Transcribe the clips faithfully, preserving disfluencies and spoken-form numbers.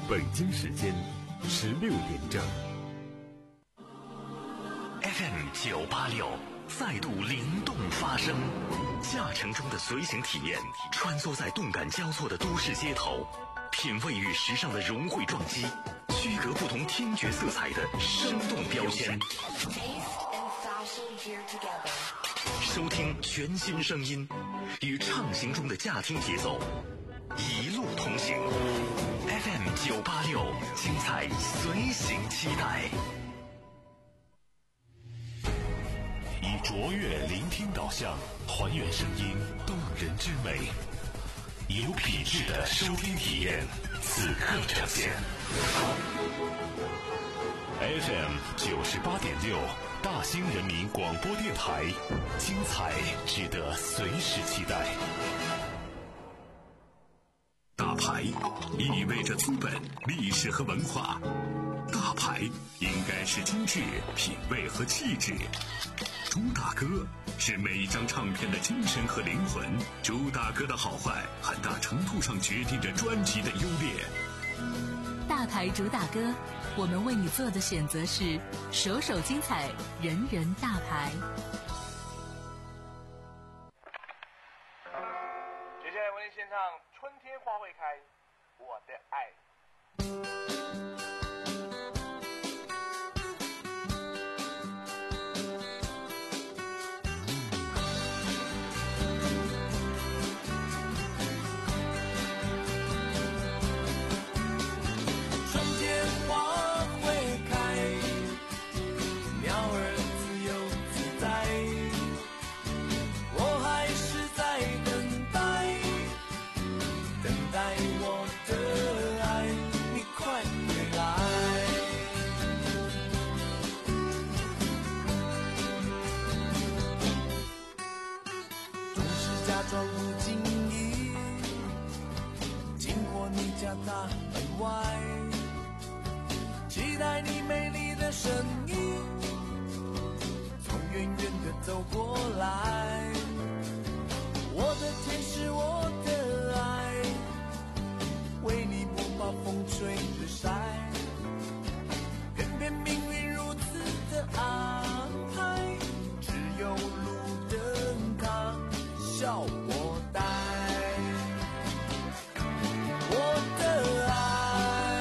北京时间十六点整。 F M 九八六再度灵动发声，驾乘中的随行体验，穿梭在动感交错的都市街头，品味与时尚的融汇撞击，区隔不同听觉色彩的生动标签。收听全新声音，与畅行中的驾听节奏，一路同行。F M 九八六，精彩随行期待。 以卓越聆听导向，还原声音动人之美，有品质的收听体验，此刻呈现。F M 九十八点六，大兴人民广播电台，精彩值得随时期待。 大牌意味着资本、历史和文化，大牌应该是精致、品味和气质。朱大哥是每一张唱片的精神和灵魂，朱大哥的好坏很大程度上决定着专辑的优劣。 大牌主打歌，我们为你做的选择是首首精彩，人人大牌。 接下来为您献唱《春天花会开》，我的爱。 装不经意经过你家大门外，期待你美丽的身影从远远的走过来。我的天使，我的爱，为你不怕风吹日晒，偏偏命运如此的安排，只有路灯它笑我呆。我的爱，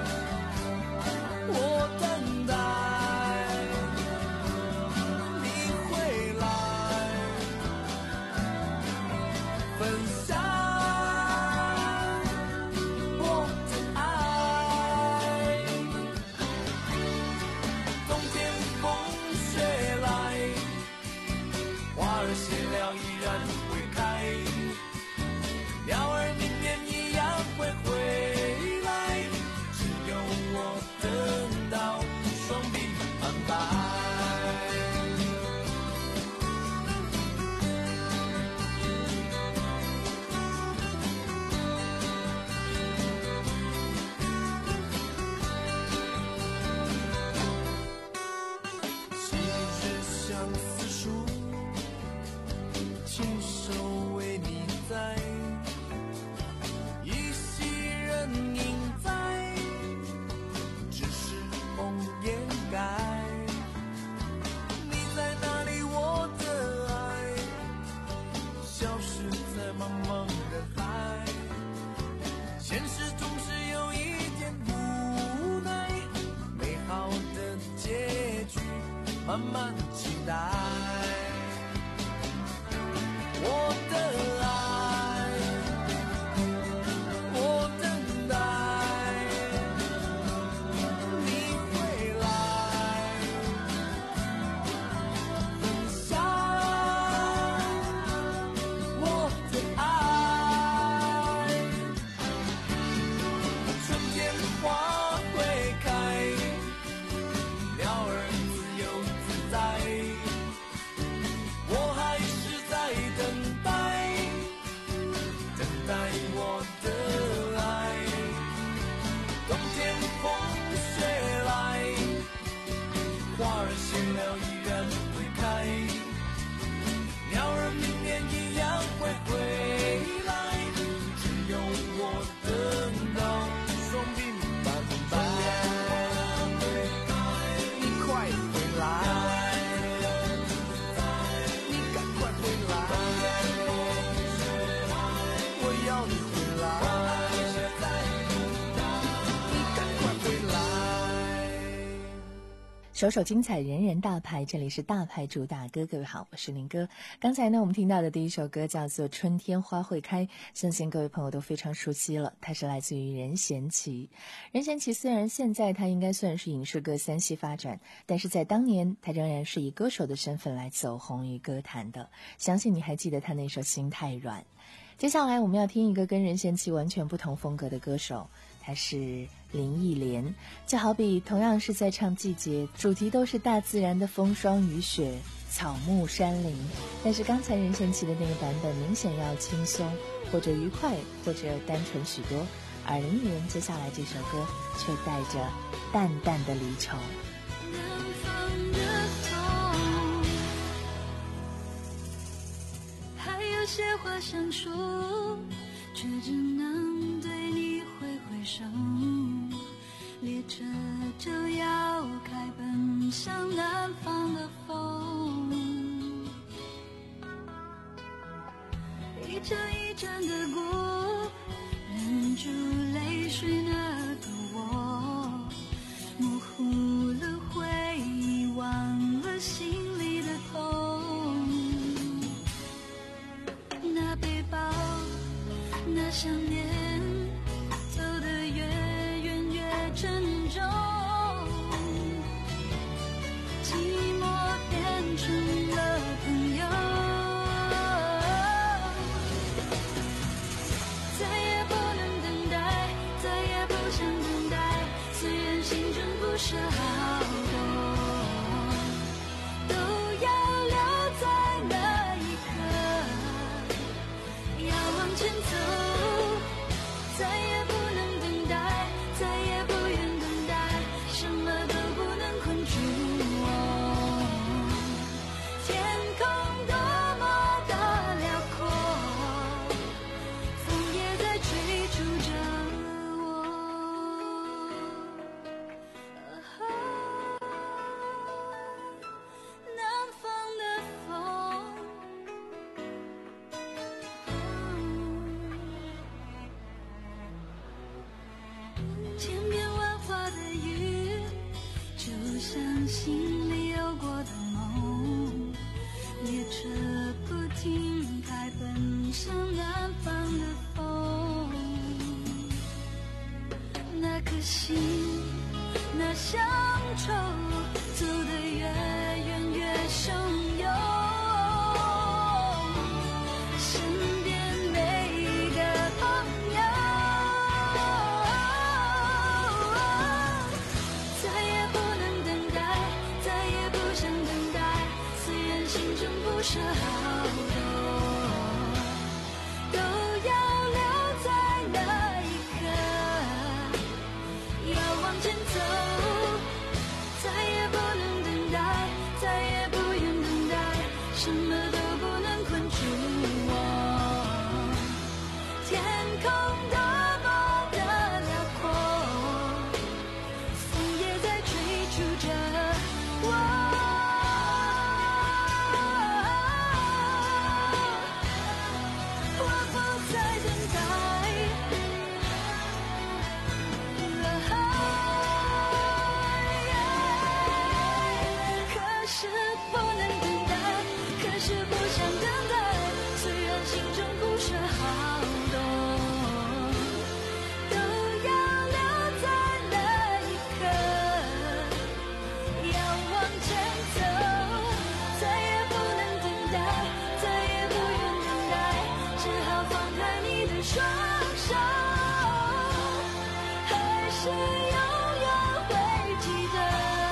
我等待你回来，分享我的爱。冬天风雪来，花儿谢了依然会开，鸟儿明年一样会回来，只有我等到双臂安排。昔日相思树，亲手为你栽，依稀人影在，只是红颜改。你在哪里，我的爱，消失在茫茫人海。现实总是有一点无奈，美好的结局慢慢期待。我的爱，我等待你回来，分享我的爱。春天花会开，鸟儿自由自在， 首首精彩，人人大牌，这里是大牌主打歌。各位好，我是林哥。刚才呢，我们听到的第一首歌叫做《春天花会开》，相信各位朋友都非常熟悉了。它是来自于任贤齐。任贤齐虽然现在他应该算是影视歌三栖发展，但是在当年他仍然是以歌手的身份来走红于歌坛的。相信你还记得他那首《心太软》。接下来我们要听一个跟任贤齐完全不同风格的歌手，他是林忆莲。就好比同样是在唱季节，主题都是大自然的风霜雨雪、草木山林，但是刚才任贤齐的那个版本明显要轻松，或者愉快，或者单纯许多，而林忆莲接下来这首歌却带着淡淡的离愁。 南方的风，还有些话想说，却只能对你挥挥手，列车就要开奔向南方的风，一站一站的过，忍住泪水那个我，模糊了回忆，忘了心里的痛，那背包，那想念，走得越远越沉重，寂寞变成了朋友，再也不能等待，再也不想等待，虽然心中不是好多，都要留在那一刻，要往前走，再也不能等待，再也不愿等待，什么都不能困住我，天空多么的辽阔，风也在追逐着我，南方的风，千变万化的雨，就像心里有过的梦，列车不停开奔向南方的风，那颗心，那乡愁，走得越远越汹涌，身边每一个朋友，再也不能等待，再也不想等待，虽然心中不是好多，都要留在那一刻，要往前走，再也不能等待，再也不愿等待，什么都不能困住我，天空多么的辽阔，风也在追逐着我，我不再等待，可是不能等待，可是不想等待，虽然心中不是好多，都要留在那一刻，要往前走，再也不能等待，再也不愿等待，只好放开你的双手，还是永远会记得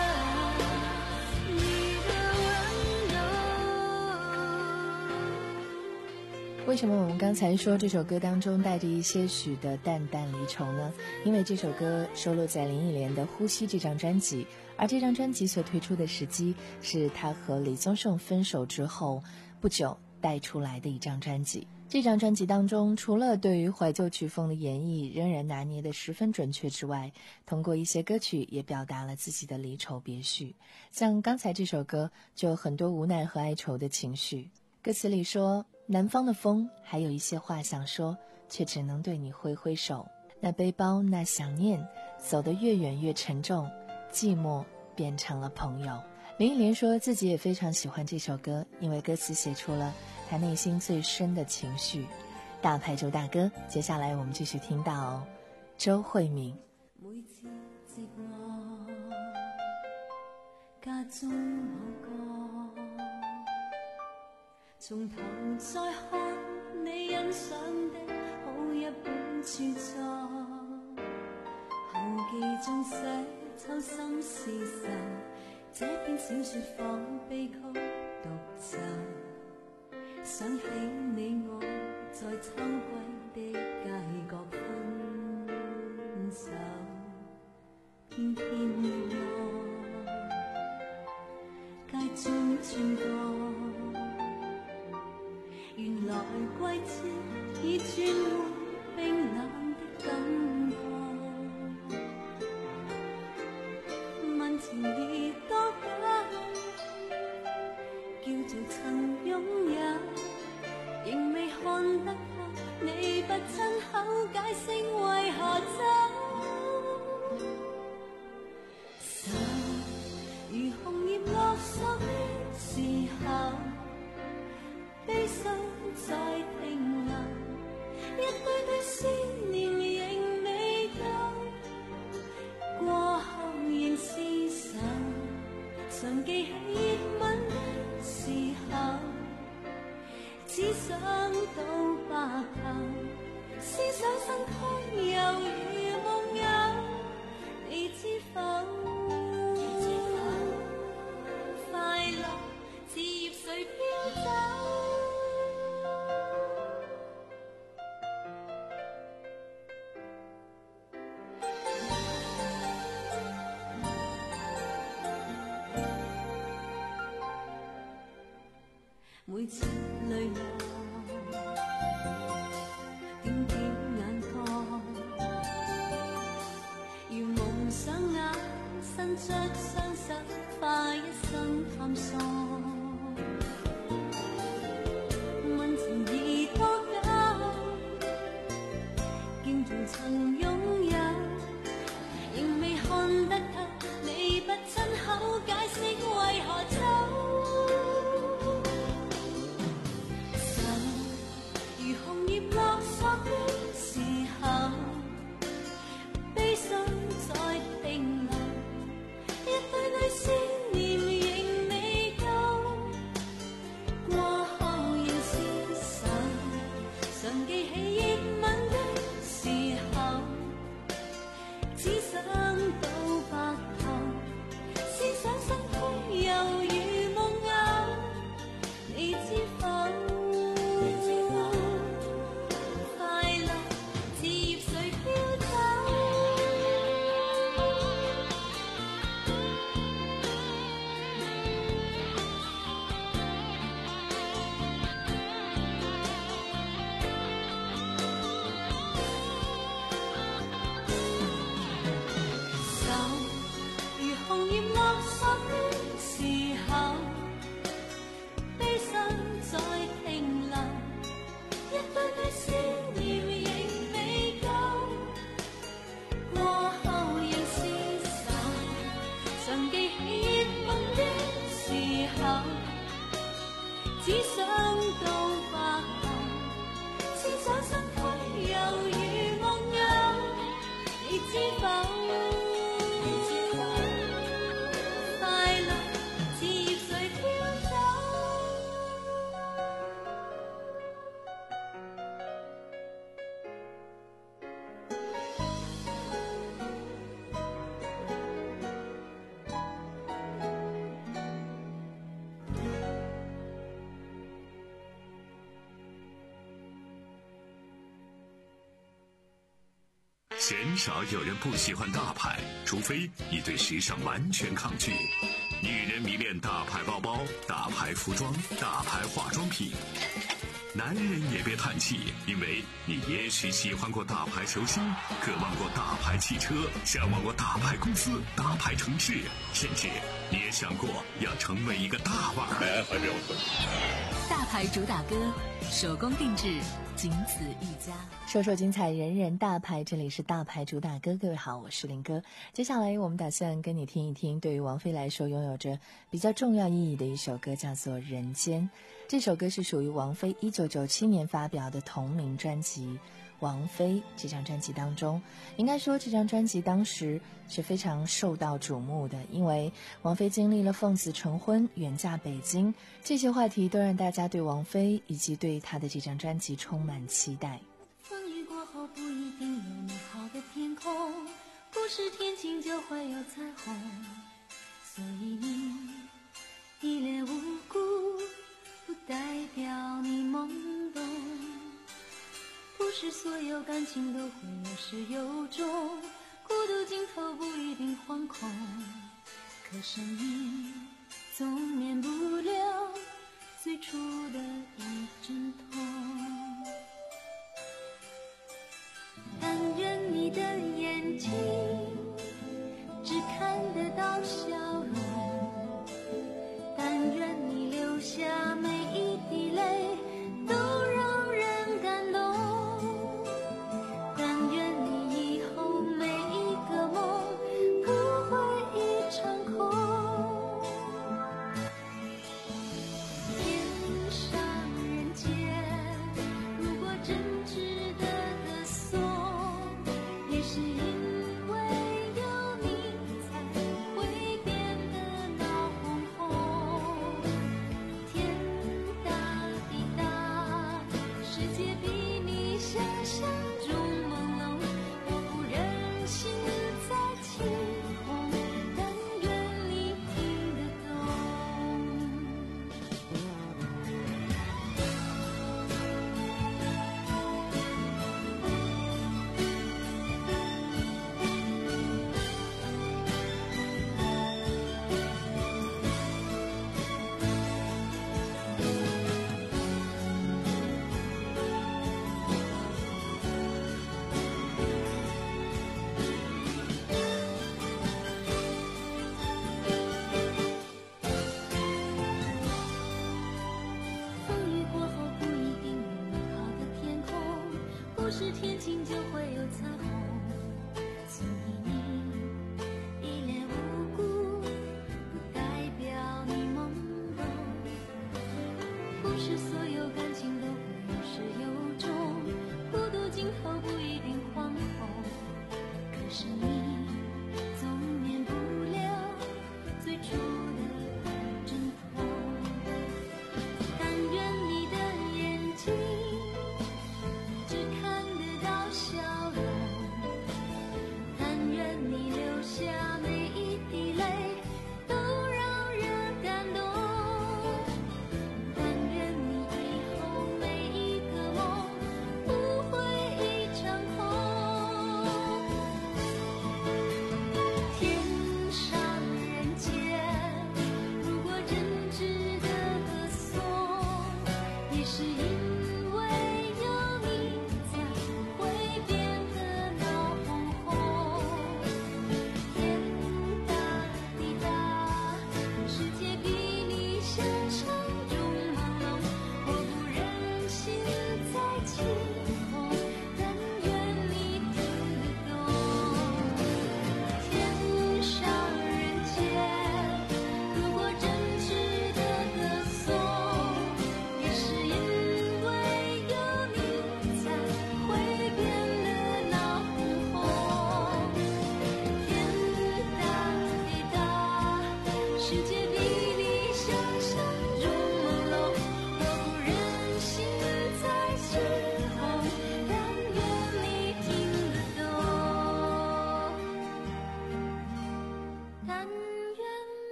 你的温柔。 为什么我们刚才说这首歌当中带着一些许的淡淡离愁呢？因为这首歌收录在林忆莲的《呼吸》这张专辑，而这张专辑所推出的时机是她和李宗盛分手之后不久带出来的一张专辑。这张专辑当中，除了对于怀旧曲风的演绎仍然拿捏得十分准确之外，通过一些歌曲也表达了自己的离愁别绪。像刚才这首歌就有很多无奈和哀愁的情绪，歌词里说，南方的风还有一些话想说，却只能对你挥挥手，那背包那想念，走得越远越沉重，寂寞变成了朋友。林忆莲说自己也非常喜欢这首歌，因为歌词写出了她内心最深的情绪。大牌周大哥，接下來我們繼續聽到周慧敏。 每次寂寞，家中冇歌，從頭再看你欣賞的好一本著作，後記中寫秋心事愁，這篇小說仿悲曲獨奏，想起你我在秋季的街角分手，偏偏我街中轉過，原來季節已轉換冰冷的感覺，問情意多假，叫做曾擁有，仍未看得透，你不親口解釋為何走，手如紅葉落索的時候，悲傷在停留，一堆堆思念仍未夠，過後仍廝守，常記起熱吻的時候，只想到白頭，思想身軀猶如夢遊，你知否？快樂似葉隨飄走。每次淚落，點點眼角，如夢想眼伸出雙手，化一生探索，問情意多假，竟仲曾擁有，仍未看得透，你不親口解釋為何走。落索的時候，悲傷在停留，一堆堆思念仍未夠，過後仍廝守，常記起熱吻的時候，只想到白頭，思想身軀猶如夢遊，你知否？只想到白頭，思想身軀猶如夢遊，你知否？快樂似葉隨飄走。 鲜少有人不喜欢大牌，除非你对时尚完全抗拒。女人迷恋大牌包包、大牌服装、大牌化妆品。男人也别叹气，因为你也许喜欢过大牌球星，渴望过大牌汽车，向往过大牌公司、大牌城市，甚至你也想过要成为一个大腕儿？ 哎，还没有分。 大牌主打歌，手工定制，仅此一家。 说说精彩，人人大牌，这里是大牌主打歌。各位好，我是林哥。接下来我们打算跟你听一听，对于王菲来说拥有着比较重要意义的一首歌，叫做《人间》。这首歌是属于王菲一九九七年发表的同名专辑。王菲这张专辑当中，应该说这张专辑当时是非常受到瞩目的，因为王菲经历了奉子成婚、远嫁北京，这些话题都让大家对王菲以及对她的这张专辑充满期待。 风雨过后不一定有美好的天空，不是天晴就会有彩虹，所以你一脸无辜不代表你懵懂，不是所有感情都会有始有终，孤独尽头不一定惶恐，可生命总免不了最初的一阵痛。但愿你的眼睛只看得到笑容，但愿你流下每一滴泪都让人感动，但愿你以后每一个梦不会一场空。天上人间，如果真值得歌颂，也是因为有你才会变得闹哄哄。天大地大，世界比你想象中朦胧，我不忍心再起哄，但愿你听得懂。风雨过后不一定有美好的天空，不是天晴就会有彩虹，所以你一脸无辜不代表你懵懂，不是所有感情都会有始有终，孤独尽头不一定惶恐，可是你总免不了最初的一阵痛。但愿你的眼睛只看得到笑容，但愿你流下每一滴泪都让人感动，但愿你以后每一个梦不会一场空。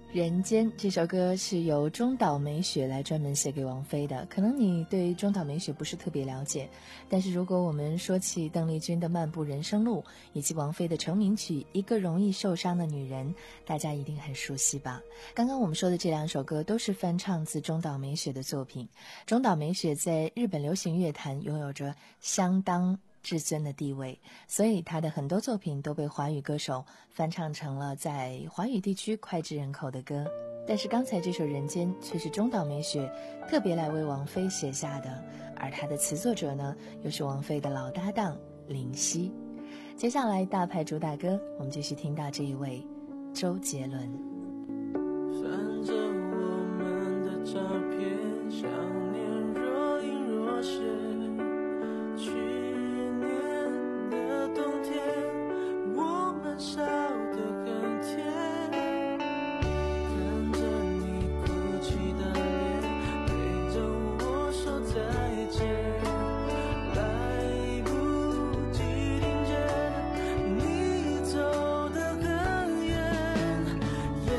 人间这首歌是由中岛美雪来专门写给王菲的，可能你对中岛美雪不是特别了解，但是如果我们说起邓丽君的《漫步人生路》以及王菲的成名曲《一个容易受伤的女人》，大家一定很熟悉吧。刚刚我们说的这两首歌都是翻唱自中岛美雪的作品。中岛美雪在日本流行乐坛拥有着相当至尊的地位，所以他的很多作品都被华语歌手翻唱成了在华语地区脍炙人口的歌。但是刚才这首《人间》却是中岛美雪特别来为王菲写下的，而他的词作者呢，又是王菲的老搭档林夕。接下来大牌主打歌，我们继续听到这一位周杰伦。 翻着我们的照片，想念若隐若现，去年的冬天我们笑得很甜，看着你哭泣的脸，对着我说再见，来不及听见你走得很远，眼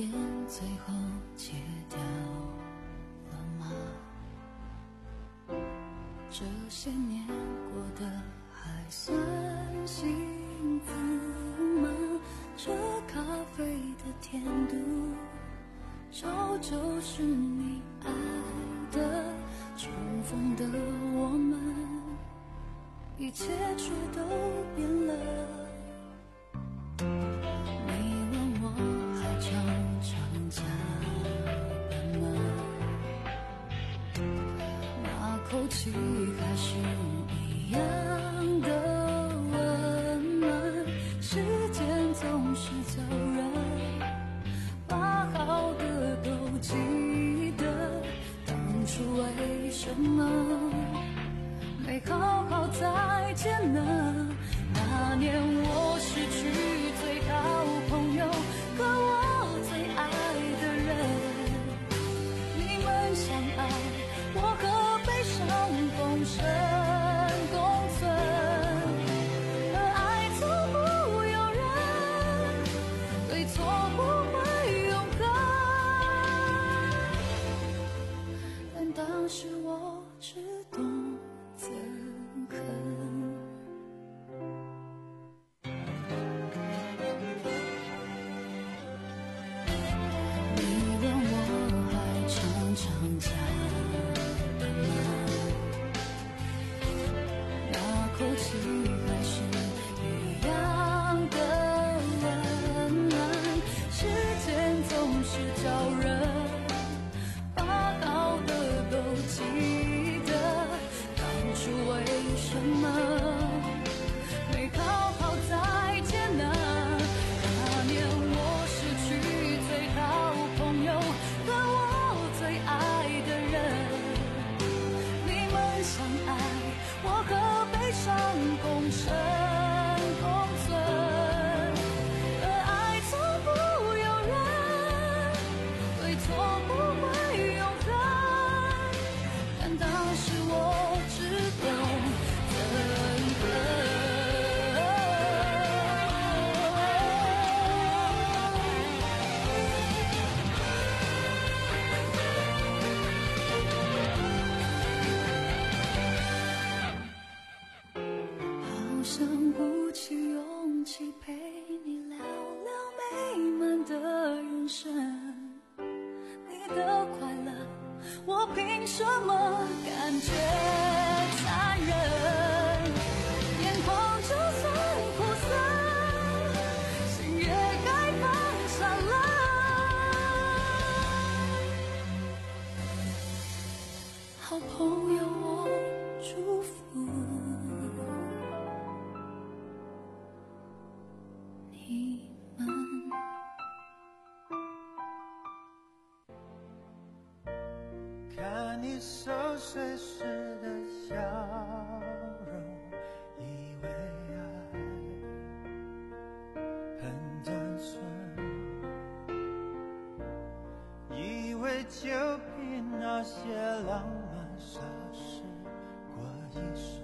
言最后戒掉了吗？这些年过得还算幸福吗？这咖啡的甜度，早就是你爱的，重逢的我们，一切却都变了。你问我还常常加班吗？那口气还是一样的温暖，时间总是叫人把好的都记得，当初为什么没好好再见呢？那年我失去最好朋友和我最爱的人，你们相爱，我和悲伤共生共存，而爱从不有人，对错不会永恒，但当时我只懂憎恨。加班吗？那口气还是一样的温暖，时间总是叫人把好的都记得，当初为什么没好好再见呢？那年我失去最好朋友和我最爱的人，你们相爱，我和悲伤共生共存，而爱从不有人，对错不会永恒，但当时我只懂憎恨。好想鼓起勇气陪你聊聊美满的人生，你的快乐我凭什么感觉残忍？眼眶就算苦涩，心也该放下了。好朋友，我祝福你们。 看你熟睡时的笑容，以为爱很单纯，以为就凭那些浪漫傻事过一生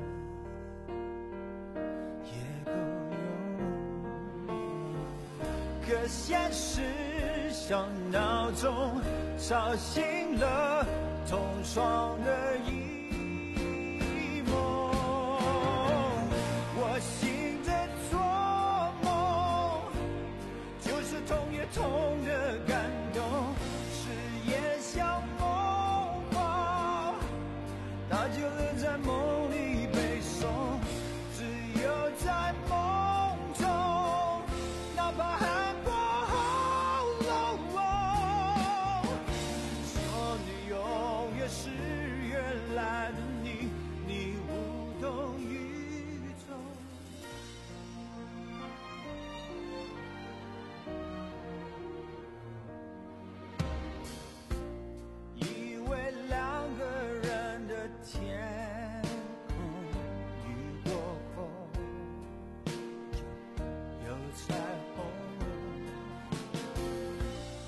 也够用，可现实像闹钟吵醒了同床的一梦，我醒着做梦，就是痛也痛的感动，誓言像梦话，大就能在梦里背诵，只有在梦中，哪怕喊破喉咙，说你永远是原来的你，你无动于衷。以为两个人的天空雨过后就有彩虹，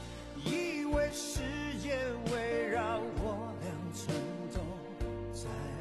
以为世界围绕我俩转动，在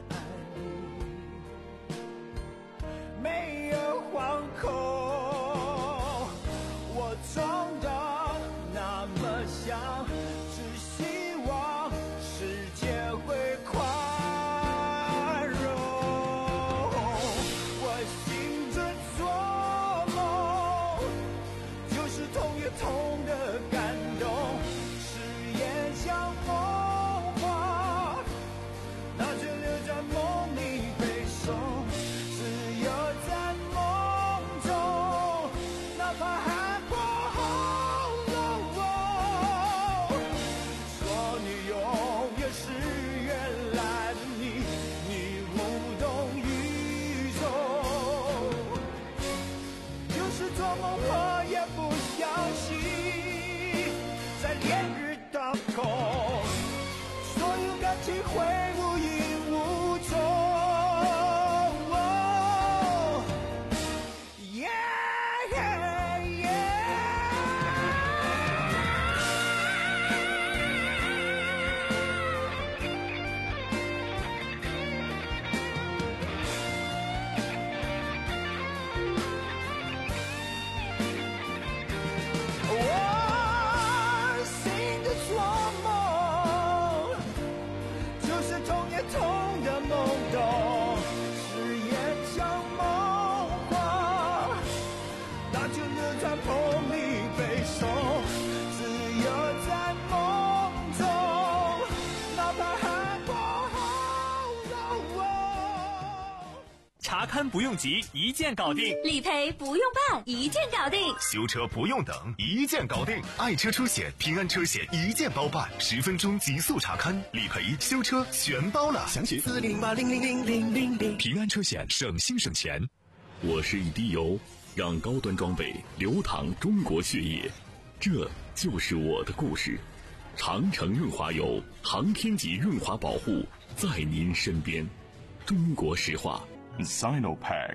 勘不用急，一键搞定； 理赔不用办，一键搞定； 修车不用等，一键搞定。爱车出险，平安车险一键包办，十分钟极速查勘，理赔、修车全包了。 详情四零八零零零零零零。 平安车险，省心省钱。我是一滴油，让高端装备流淌中国血液，这就是我的故事。长城润滑油，航天级润滑保护，在您身边。中国石化 Sinopec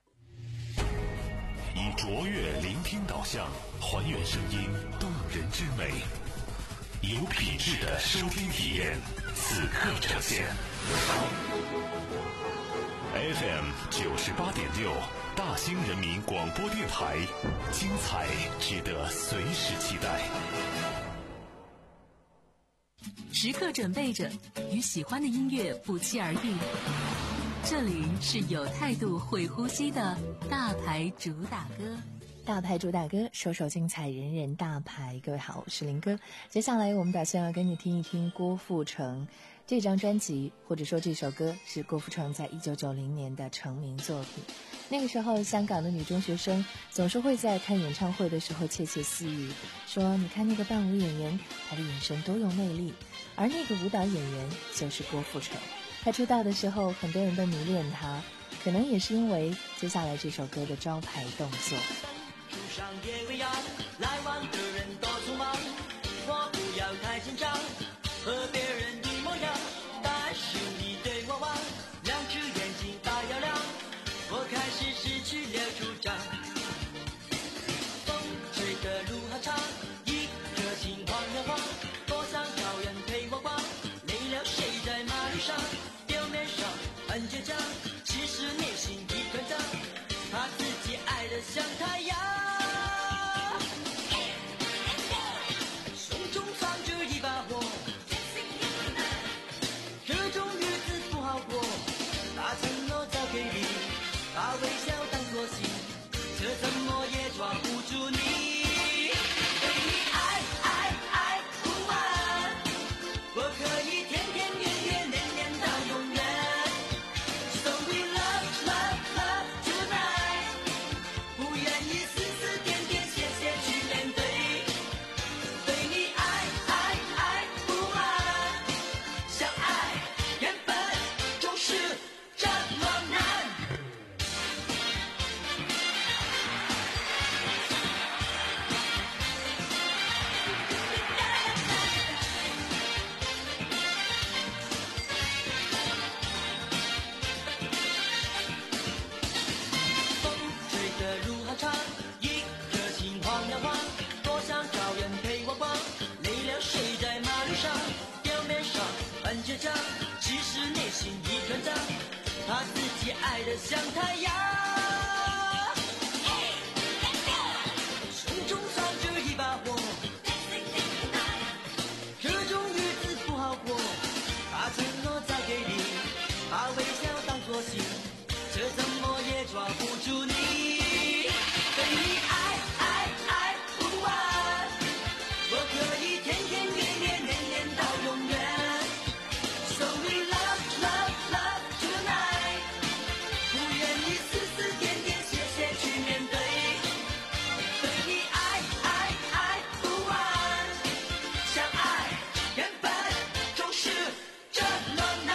以卓越聆听导向，还原声音动人之美，有品质的收听体验，此刻呈现。F M 九十八点六，大兴人民广播电台，精彩值得随时期待。 时刻准备着，与喜欢的音乐不期而遇。这里是有态度、会呼吸的大牌主打歌。 大牌主打歌，首首精彩，人人大牌。各位好，我是林哥。接下来我们打算要跟你听一听郭富城这张专辑，或者说这首歌是郭富城在一九九零年的成名作品。那个时候，香港的女中学生总是会在看演唱会的时候窃窃私语，说你看那个伴舞演员，他的眼神多有魅力。而那个舞蹈演员就是郭富城。他出道的时候，很多人都迷恋他，可能也是因为接下来这首歌的招牌动作。 树上也未央，来往的人多匆忙，我不要太紧张，和别人一模样，但是你对我望，两只眼睛大又亮，我开始失去了主张。风吹的路好长，一颗心晃呀晃，多想找人陪我逛，累了睡在马路上，表面上很倔强，其实内心一团糟，怕自己爱得像太阳。把微笑当作信，这怎么也抓不住你。对你爱爱爱不完，我可以天天月月年年到永远。So we love love love tonight， 不愿意丝丝点点谢谢去面对。对你爱爱爱不完，相爱原本就是这么难。其实内心一团糟，怕自己爱得像太阳。手中攥着一把火，这种日子不好过，把承诺交给你，把微笑当作信，这怎么也抓不住你。对你爱爱爱不完，我可以天天月月年年到永远。So we love, love, love tonight， 不愿意丝丝点点谢谢去面对。对你爱爱爱不完，相爱原本就是这么难。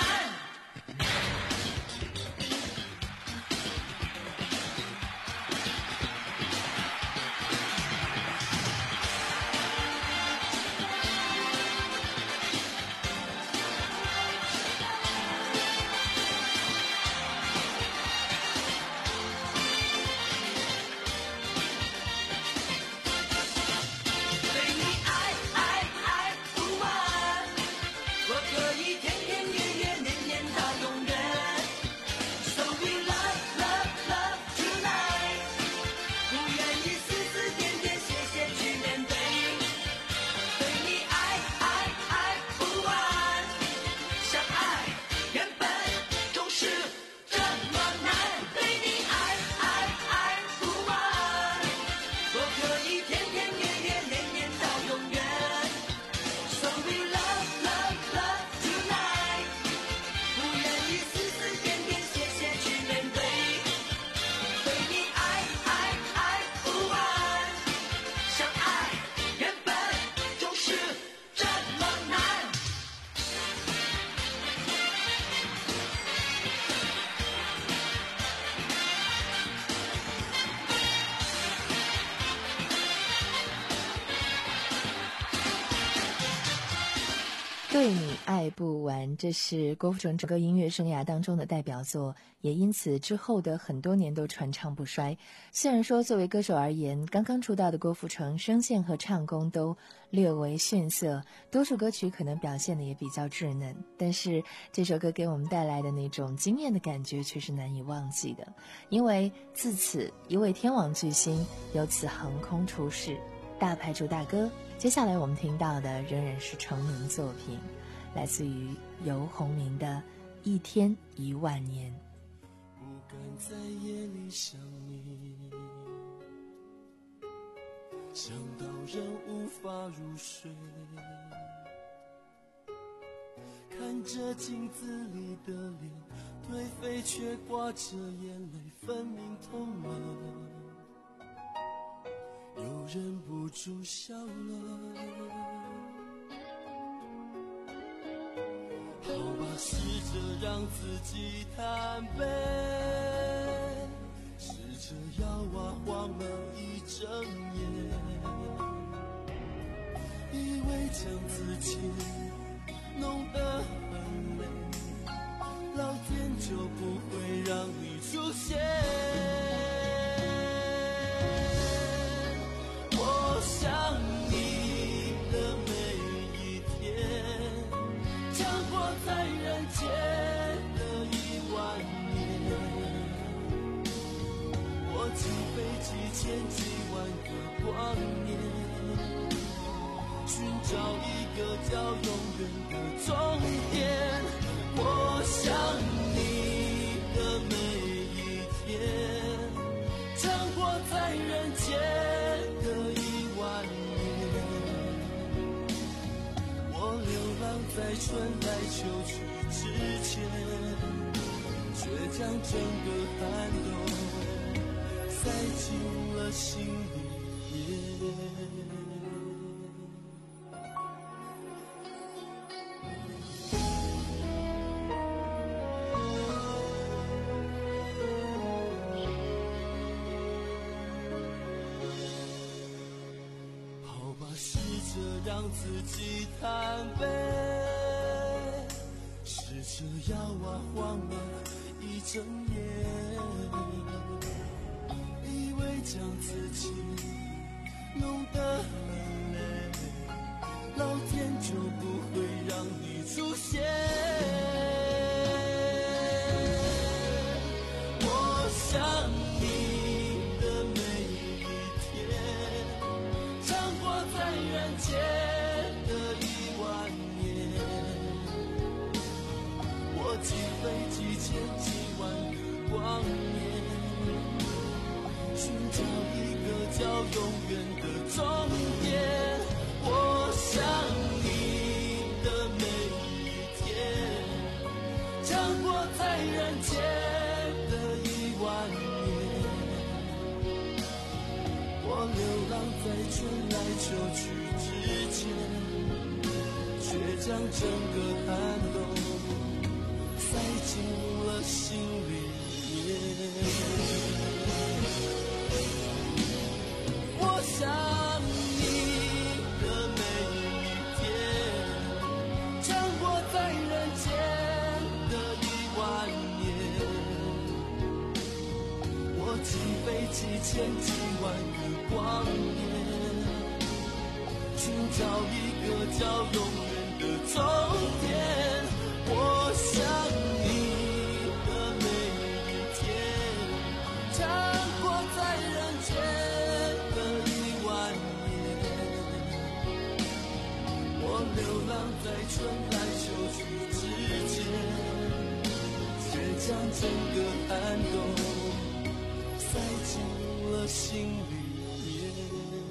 对你爱不完，这是郭富城整个音乐生涯当中的代表作，也因此之后的很多年都传唱不衰。虽然说作为歌手而言，刚刚出道的郭富城声线和唱功都略为逊色，多数歌曲可能表现的也比较稚嫩，但是这首歌给我们带来的那种惊艳的感觉却是难以忘记的，因为自此一位天王巨星由此横空出世，大牌主大哥。接下来我们听到的仍然是成名作品，来自于游鸿明的《一天一万年》。 不敢在夜里想你，想到人无法入睡，看着镜子里的脸，颓废却挂着眼泪，分明痛了，又忍不住笑了。好吧，试着让自己坦白，试着摇啊晃了一整夜，以为将自己弄得很累，老天就不会让你出现。我想你的每一天，将活在人间的一万年。我几飞几千几万个光年，寻找一个叫永远的终点。我想你的每一天，将活在人间的一万年。我流浪在春来秋去之前，却将整个寒冬塞进了心里面。让自己坦白，试着摇啊晃啊一整夜，以为将自己弄得很累，老天就不会让你出现。我想你的每一天，常活在人间几飞几千几万个光年，寻找一个叫永远的终点。我想你的每一天，将活在人间的一万年。我流浪在春来秋去之前，却将整个寒冬塞进了心里面。我想你的每一天，将活在人间的一万年。我几飞几千几万个光年，寻找一个叫永远的终点。我想你的每一天，常活在人间的一万年。我流浪在春来秋去之间，却将整个寒冬塞进了心里面。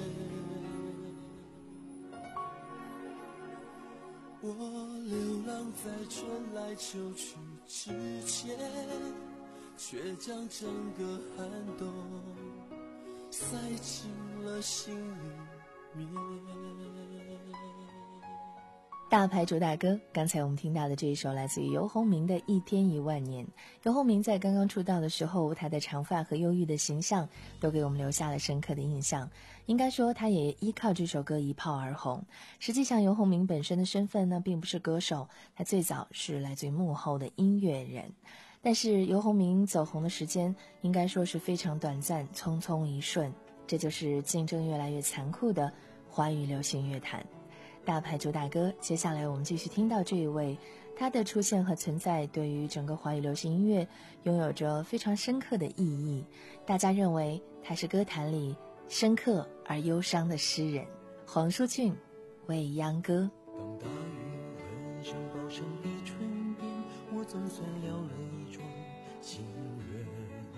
我流浪在春来秋去之前，却将整个寒冬塞进了心里面。 大牌主打歌，刚才我们听到的这一首来自于游鸿明的《一天一万年》。游鸿明在刚刚出道的时候，他的长发和忧郁的形象都给我们留下了深刻的印象。应该说，他也依靠这首歌一炮而红。实际上，游鸿明本身的身份呢，并不是歌手，他最早是来自于幕后的音乐人。但是，游鸿明走红的时间应该说是非常短暂，匆匆一瞬。这就是竞争越来越残酷的华语流行乐坛。大牌主打歌，接下来我们继续听到这一位，他的出现和存在对于整个华语流行音乐拥有着非常深刻的意义。大家认为他是歌坛里深刻而忧伤的诗人。黄舒骏《未央歌》。 当大雨吻上宝盛的唇边，我总算了了一桩心愿，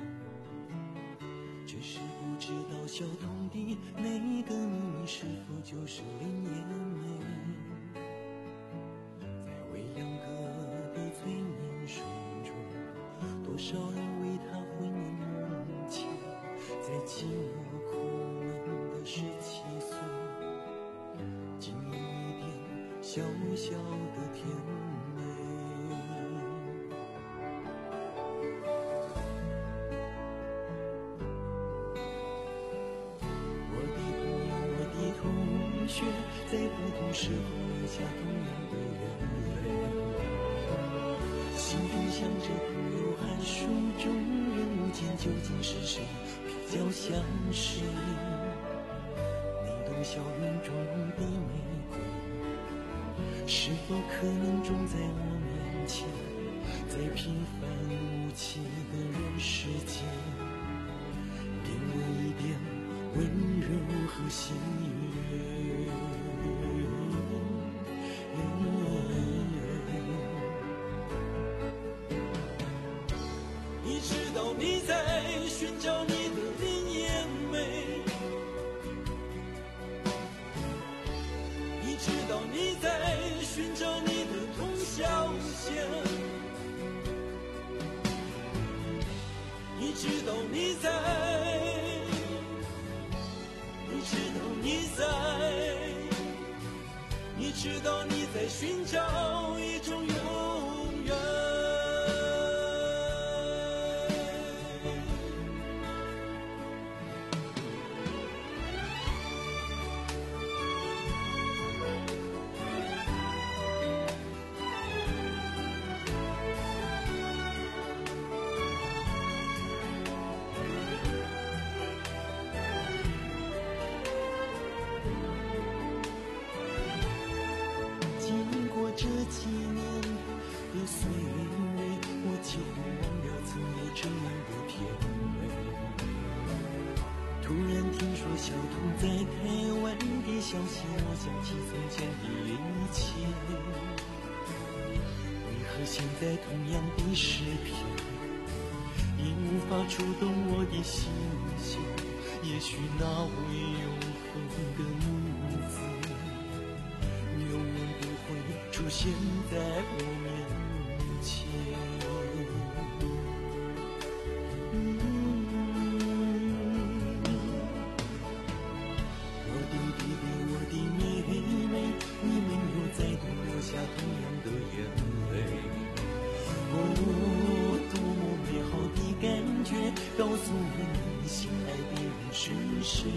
只是不知道小童的那个秘密是否就是林叶梅。在未央歌的催眠水中，多少人为他魂萦梦牵，在寂寞苦闷的十七岁，经历一点小小的甜美。我的朋友，我的同学，在不同时候流下同样的眼泪，心中想着朋友函数中人物间究竟是谁比较相识。你懂小云中的玫瑰，是否可能种在我面前，在平凡无奇的人世间，给我一点温柔和喜悦。你知道你在寻找你的林叶梅，你知道你在寻找你的童小仙，你知道你在，你知道你在，你知道你在寻找一种永远。这几年的岁月，我几乎忘了曾有这样的甜美。突然听说小童在台湾的消息，我想起从前的一切。为何现在同样的诗篇，已无法触动我的心弦？也许那位永恒的女子，永远不会出现在我面前。嗯，我的弟弟，我的妹妹，你们又再度流下同样的眼泪。哦，多么美好的感觉，告诉我你心爱的人是谁。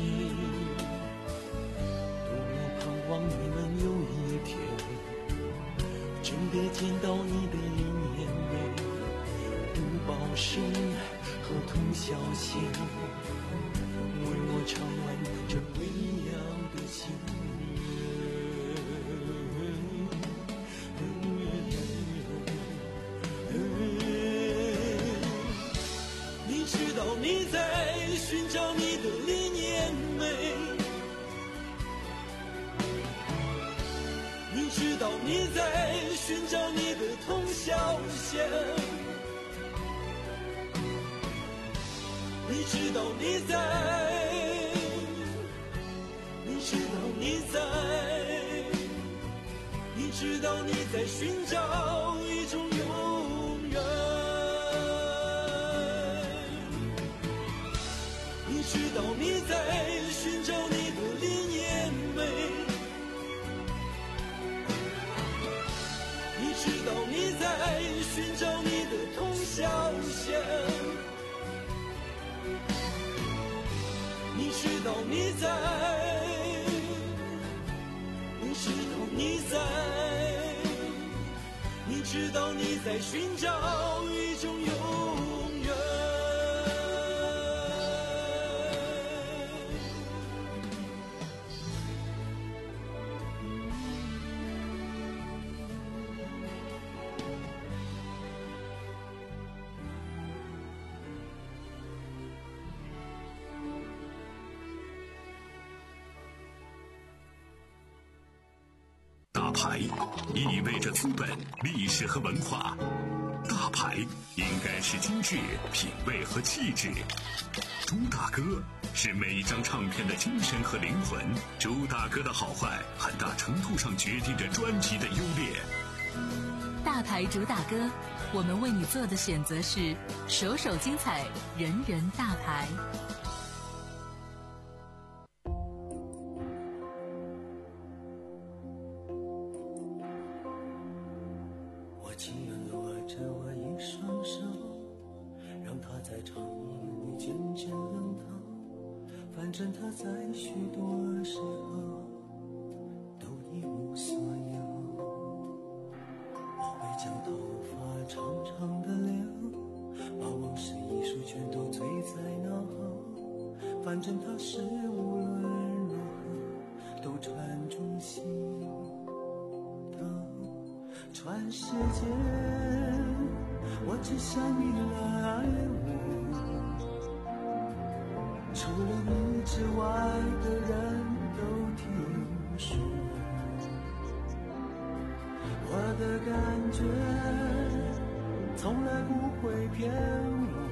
多么盼望你们有一天真的见到你的林叶梅、吴宝生和童小贤，为我唱完这未央的心愿。你知道你在寻找你的林叶梅，你知道你在寻找你的童小贤，你知道你在，你知道你在，你知道你在寻找一种永远。你知道你在寻找你的林叶梅， 寻找你的通宵线。你知道你在，你知道你在，你知道你在寻找一种永远。 大牌意味着资本、历史和文化，大牌应该是精致、品味和气质。朱大哥是每一张唱片的精神和灵魂，朱大哥的好坏很大程度上决定着专辑的优劣。 大牌主打歌，我们为你做的选择是首首精彩，人人大牌。 我情愿握着我一双手，让它在长夜里渐渐冷透，反正它在许多时候都一无所有。我会将头发长长的留，把往事一束全都醉在脑后，反正它是无论如何都穿中心头。全世界我只想你来爱我，除了你之外的人都听说，我的感觉从来不会骗我，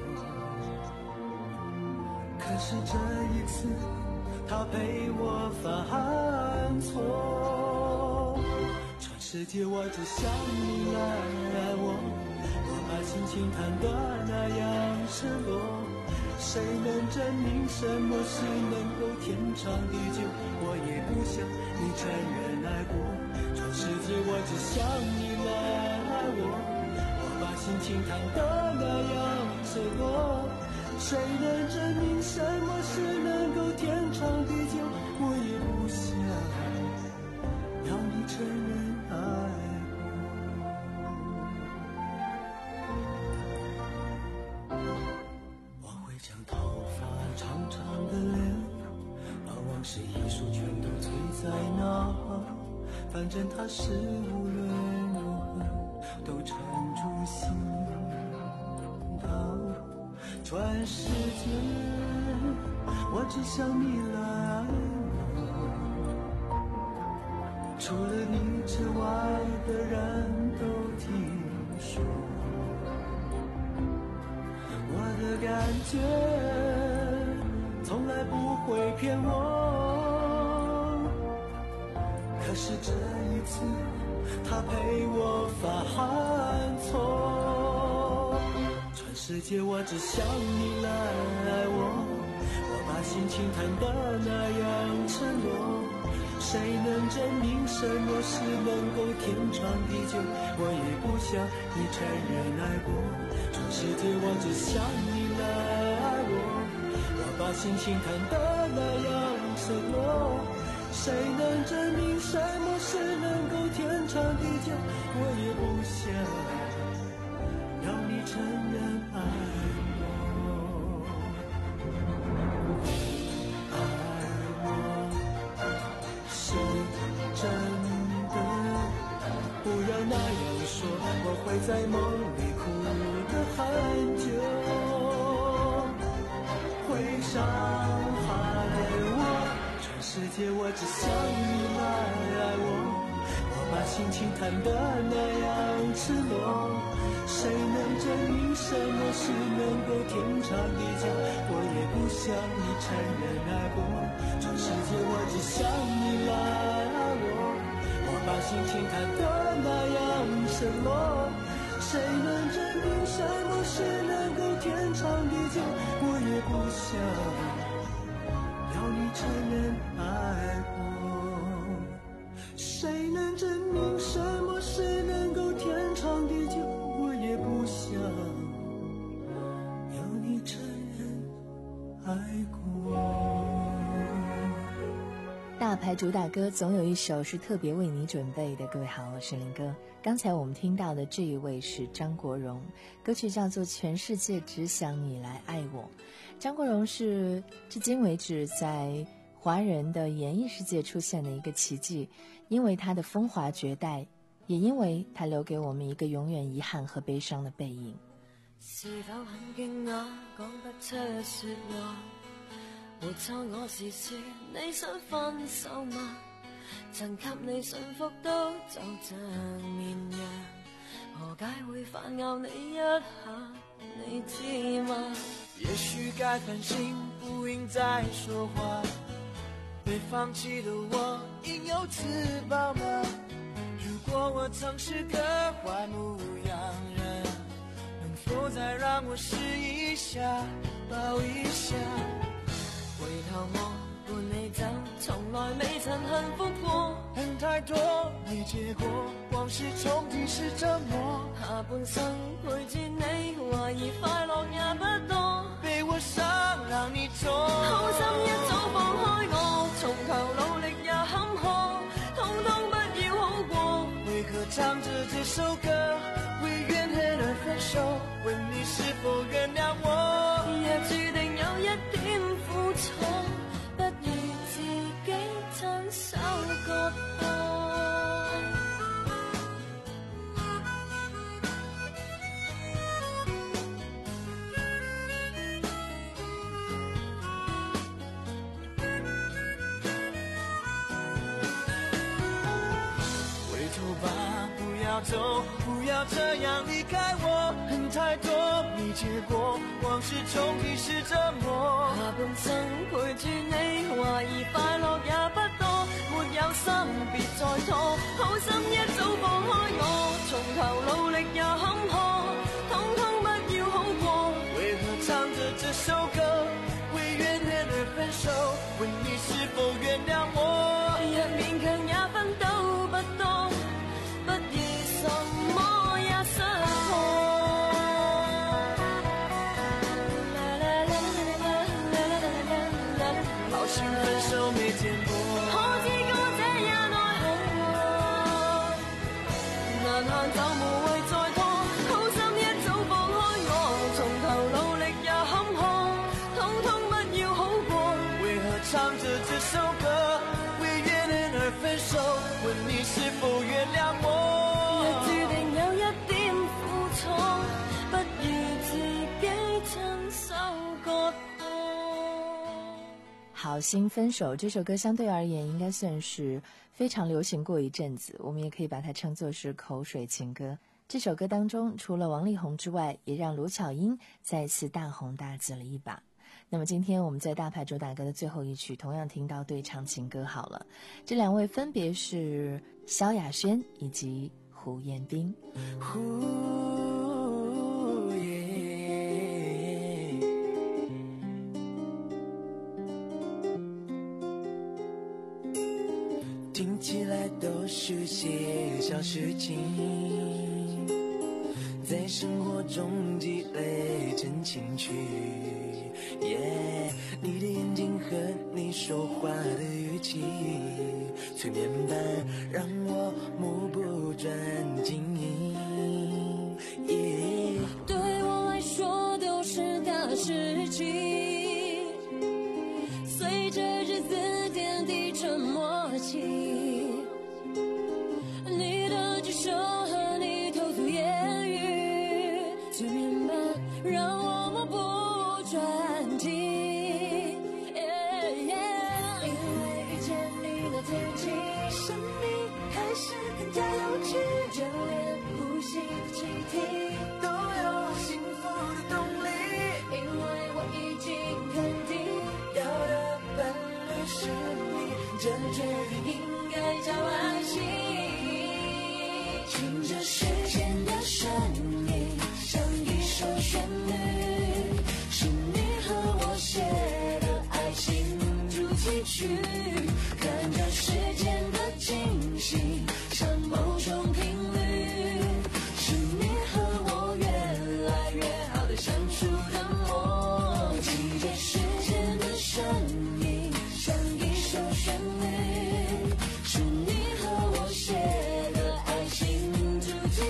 可是这一次他陪我犯错。全世界我只想你来爱我，我把心情弹得那样赤裸，谁能证明什么是能够天长地久？我也不想你承认爱过，全世界我只想你来爱我，我把心情弹得那样赤裸，谁能证明什么是能够天长地久？我也不想要你承认爱过。我会将头发长长的留，把往事一束全都醉在脑后，反正它是无论如何都沉住心头。全世界我只想你来爱我，除了你之外的人都听说，我的感觉从来不会骗我，可是这一次他陪我犯错。全世界我只想你来爱我，我把心情弹得那样赤裸，谁能证明什么是能够天长地久？我也不想你承认爱过，全世界我只想你来爱我，我把心情弹得那样赤裸，谁能证明什么是能够天长地久？我也不想要你承认爱我，爱我是真的，不要那样说，我会在梦里哭得很久，会伤害我。全世界我只想你来爱我，我把心情弹得那样赤裸，谁能证明什么是能够天长地久？我也不想你承认爱过，全世界我只想你来爱我，我把心情弹得那样赤裸，谁能证明什么是能够天长地久？我也不想要你承认爱过，谁能证明什么是能够天长地久？我也牌主打歌总有一首是特别为你准备的。各位好，我是林哥。刚才我们听到的这一位是张国荣，歌曲叫做《全世界只想你来爱我》。张国荣是至今为止在华人的演艺世界出现的一个奇迹，因为他的风华绝代，也因为他留给我们一个永远遗憾和悲伤的背影。 是否很驚訝講不出說話，沒錯我是說你想分手嗎？曾給你幸福都就像綿羊，何解會反咬你一下？你知嗎？ 也許該反省，不應再說話，被放棄的我應有自保嗎？如果我曾是個壞牧羊人，能否再讓我試一下，抱一下？ 回頭望伴你走，從來未曾幸福過， 恨太多沒結果，往事重提是折磨。 下半生陪住你，懷疑快樂也不多， 被我傷讓你痛， 好心一早放開我，從頭努力也坎坷，通通不要好過。 為何唱着這首歌，為怨恨而分手？問你是否原諒我？ 若注定有一點苦楚，不如自己親手割破。 回頭吧，不要走，不要這樣離開我，恨太多沒結果，往事重提是折磨。 下半生陪住你，懷疑快樂也不多，沒有心別再拖，好心一早放開我，從頭努力也坎坷，通通不要好過。 為何唱着這首歌，為怨恨而分手？問你是否原諒我？ 若勉強也分都不多，不如什麼也失破。 好心分手沒見過， 可知歌者也奈何，難行就無謂再拖，好心一早放開我，從頭努力也坎坷，通通不要好過。 為何唱着這首歌，為怨恨而分手？問你是否原諒我？ 若注定有一點苦楚，不如自己親手割破。 好心分手这首歌相对而言应该算是非常流行过一阵子，我们也可以把它称作是口水情歌。这首歌当中除了王力宏之外，也让卢巧音再次大红大紫了一把。那么今天我们在大牌主打歌的最后一曲同样听到对唱情歌好了，这两位分别是萧亚轩以及胡彦斌。 听起来都是些小事情，在生活中积累成情趣。Yeah， 你的眼睛和你说话的语气，催眠般让我目不转睛。Yeah， 对我来说都是大事情，随着日子点滴成默契，你的举手和你投足言语，催眠般让我目不转睛。因为遇见你那天起，生命开始更加有趣，就连呼吸的气体都有幸福的动力， 因为我已经肯定要的伴侣是你， 这决定应该叫安心。听着时间的声音，像一首旋律，是你和我写的爱情主题曲。看着时间的进行，像某种频率，是你和我越来越好的相处的默契。这时间的声音，像一首旋律，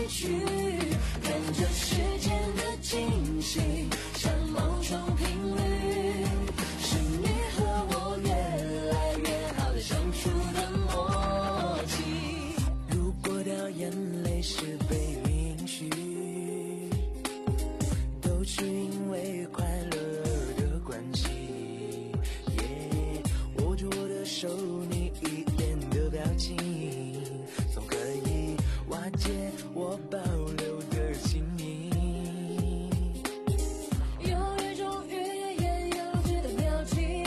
去，跟着时间的惊喜，像某种频率，是你和我越来越好的相处的默契。 如果掉眼泪是被允许，都是因为快乐的关系。Yeah, 握住我的手，你一脸的表情，总可以瓦解我保留的心意。 有一种欲言又止的表情，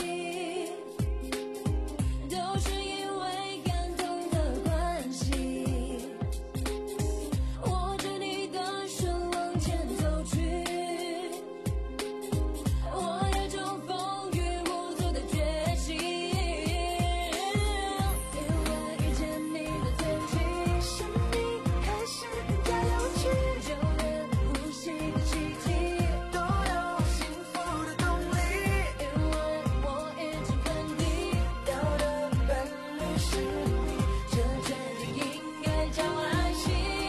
都是因为感动的关系。握着你的手往前走去，我有种风雨无阻的决心。因为遇见你的天气，生命开始更加有趣，就连呼吸的气息都有幸福的动力。 因为我一直肯定要的伴侣是你， 这决定应该叫爱情。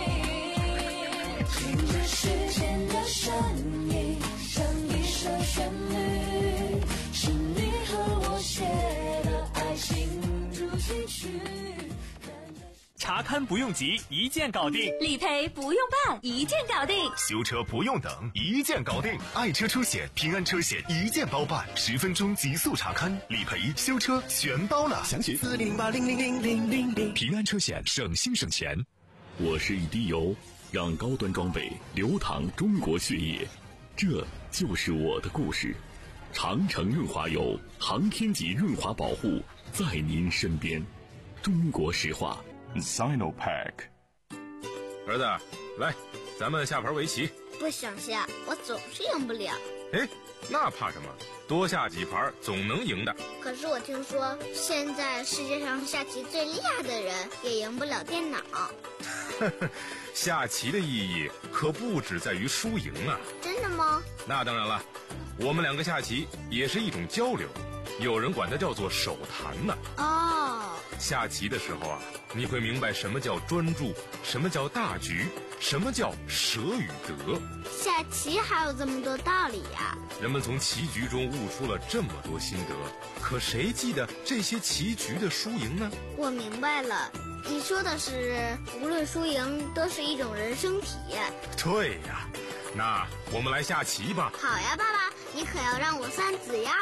听着时间的声音，像一首旋律，是你和我写的爱情主题曲。 查看不用急，一键搞定； 理赔不用办，一键搞定； 修车不用等，一键搞定。爱车出险、平安车险一键包办，十分钟极速查看，理赔、修车全包了。详询四零八零零零零零零。 平安车险，省心省钱。 我是一滴油，让高端装备流淌中国血液，这就是我的故事。长城润滑油，航天级润滑保护，在您身边。中国石化 Sinopack。 儿子，来，咱们下盘围棋。 不想下，我总是赢不了。 哎，那怕什么？多下几盘总能赢的。 可是我听说，现在世界上下棋最厉害的人也赢不了电脑。 下棋的意义可不只在于输赢啊！ 真的吗？ 那当然了，我们两个下棋也是一种交流，有人管它叫做手谈呢。 哦， 下棋的时候啊，你会明白什么叫专注，什么叫大局，什么叫舍与得。 下棋还有这么多道理呀！ 人们从棋局中悟出了这么多心得，可谁记得这些棋局的输赢呢？ 我明白了，你说的是无论输赢都是一种人生体验。 对呀，那我们来下棋吧。 好呀，爸爸，你可要让我三子呀。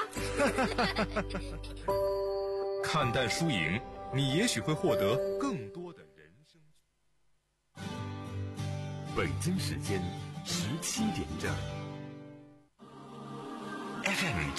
看淡输赢，你也许会获得更多的人生。 北京时间十七点整。 F M